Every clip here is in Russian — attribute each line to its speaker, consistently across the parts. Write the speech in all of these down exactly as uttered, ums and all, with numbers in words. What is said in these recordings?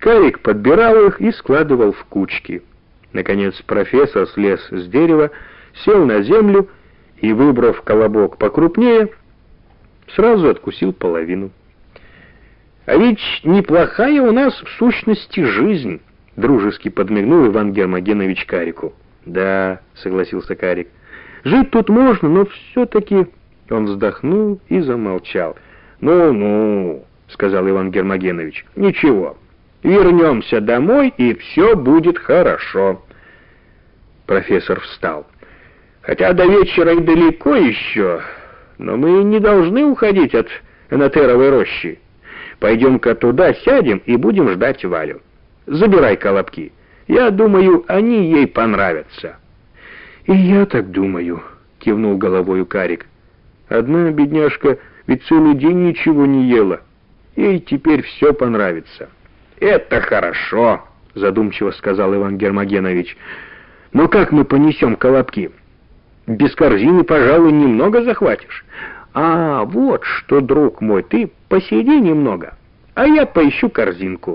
Speaker 1: Карик подбирал их и складывал в кучки. Наконец профессор слез с дерева, сел на землю и, выбрав колобок покрупнее, сразу откусил половину. «А ведь неплохая у нас в сущности жизнь», — дружески подмигнул Иван Гермогенович Карику. «Да», — согласился Карик, — «жить тут можно, но все-таки...» Он вздохнул и замолчал. «Ну-ну», — сказал Иван Гермогенович, — «ничего, вернемся домой, и все будет хорошо». Профессор встал. «Хотя до вечера и далеко еще, но мы не должны уходить от Энотеровой рощи. Пойдем-ка туда, сядем и будем ждать Валю. Забирай колобки. Я думаю, они ей понравятся». «И я так думаю», — кивнул головою Карик. «Одна бедняжка ведь целый день ничего не ела. Ей теперь все понравится». «Это хорошо», — задумчиво сказал Иван Гермогенович. «Но как мы понесем колобки? Без корзины, пожалуй, немного захватишь. А вот что, друг мой, ты посиди немного, а я поищу корзинку».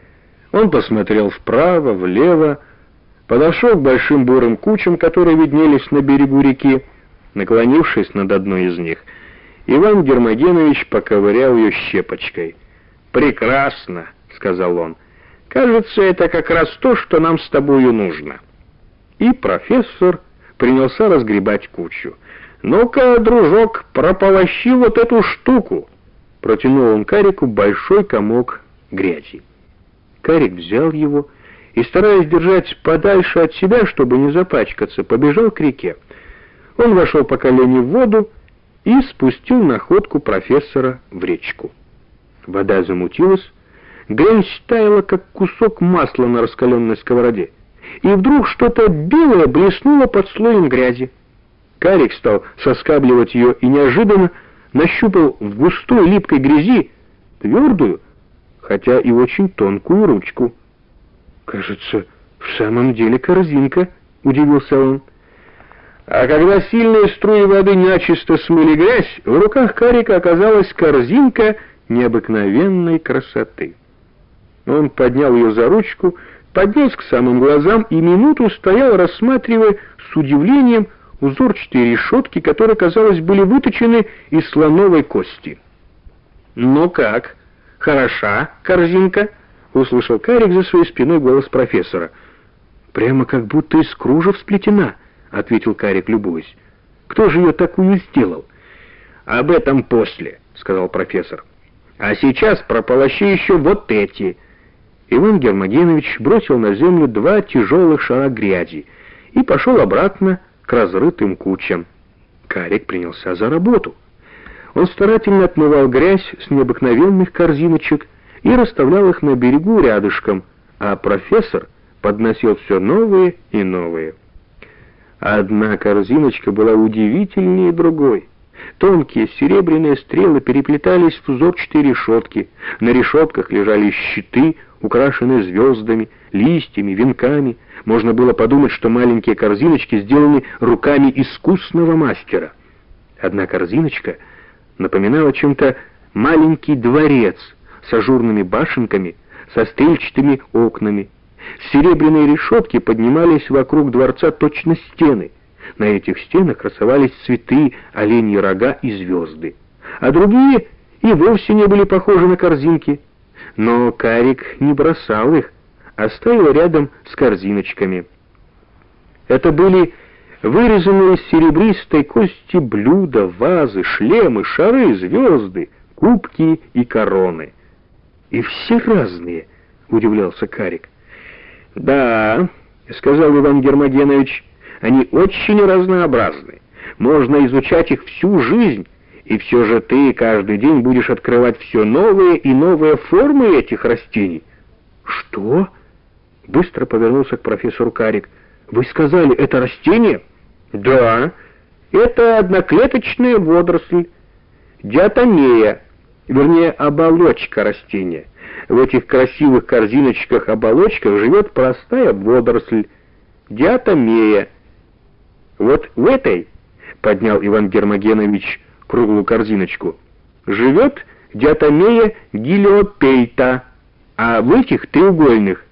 Speaker 1: Он посмотрел вправо, влево, подошел к большим бурым кучам, которые виднелись на берегу реки. Наклонившись над одной из них, Иван Гермогенович поковырял ее щепочкой. «Прекрасно», — сказал он. «Кажется, это как раз то, что нам с тобою нужно». И профессор принялся разгребать кучу. «Ну-ка, дружок, прополощи вот эту штуку!» Протянул он Карику большой комок грязи. Карик взял его и, стараясь держать подальше от себя, чтобы не запачкаться, побежал к реке. Он вошел по колени в воду и спустил находку профессора в речку. Вода замутилась, грязь таяла, как кусок масла на раскаленной сковороде, и вдруг что-то белое блеснуло под слоем грязи. Карик стал соскабливать ее и неожиданно нащупал в густой липкой грязи твердую, хотя и очень тонкую ручку. «Кажется, в самом деле корзинка», — удивился он. А когда сильные струи воды начисто смыли грязь, в руках Карика оказалась корзинка необыкновенной красоты. Он поднял ее за ручку, поднес к самым глазам и минуту стоял, рассматривая с удивлением узорчатые решетки, которые, казалось, были выточены из слоновой кости. «Ну как, хороша корзинка?» — услышал Карик за своей спиной голос профессора. «Прямо как будто из кружев сплетена», — ответил Карик, любуясь. «Кто же ее такую сделал?» «Об этом после», — сказал профессор. «А сейчас прополощи еще вот эти». Иван Гермогенович бросил на землю два тяжелых шара грязи и пошел обратно к разрытым кучам. Карик принялся за работу. Он старательно отмывал грязь с необыкновенных корзиночек и расставлял их на берегу рядышком, а профессор подносил все новые и новые. Одна корзиночка была удивительнее другой. Тонкие серебряные стрелы переплетались в узорчатые решетки. На решетках лежали щиты, украшенные звездами, листьями, венками. Можно было подумать, что маленькие корзиночки сделаны руками искусного мастера. Одна корзиночка напоминала чем-то маленький дворец с ажурными башенками, со стрельчатыми окнами. Серебряные решетки поднимались вокруг дворца точно стены. На этих стенах красовались цветы, оленьи рога и звезды. А другие и вовсе не были похожи на корзинки. Но Карик не бросал их, а ставил рядом с корзиночками. Это были вырезанные из серебристой кости блюда, вазы, шлемы, шары, звезды, кубки и короны. «И все разные», — удивлялся Карик. «Да», — сказал Иван Гермогенович, — «они очень разнообразны. Можно изучать их всю жизнь, и все же ты каждый день будешь открывать все новые и новые формы этих растений». «Что?» — быстро повернулся к профессору Карик. «Вы сказали, это растение?» «Да, это одноклеточная водоросль, диатомея, вернее, оболочка растения. В этих красивых корзиночках-оболочках живет простая водоросль, диатомея. Вот в этой, — поднял Иван Гермогенович круглую корзиночку, — живет диатомея гелиопейта, а в этих треугольных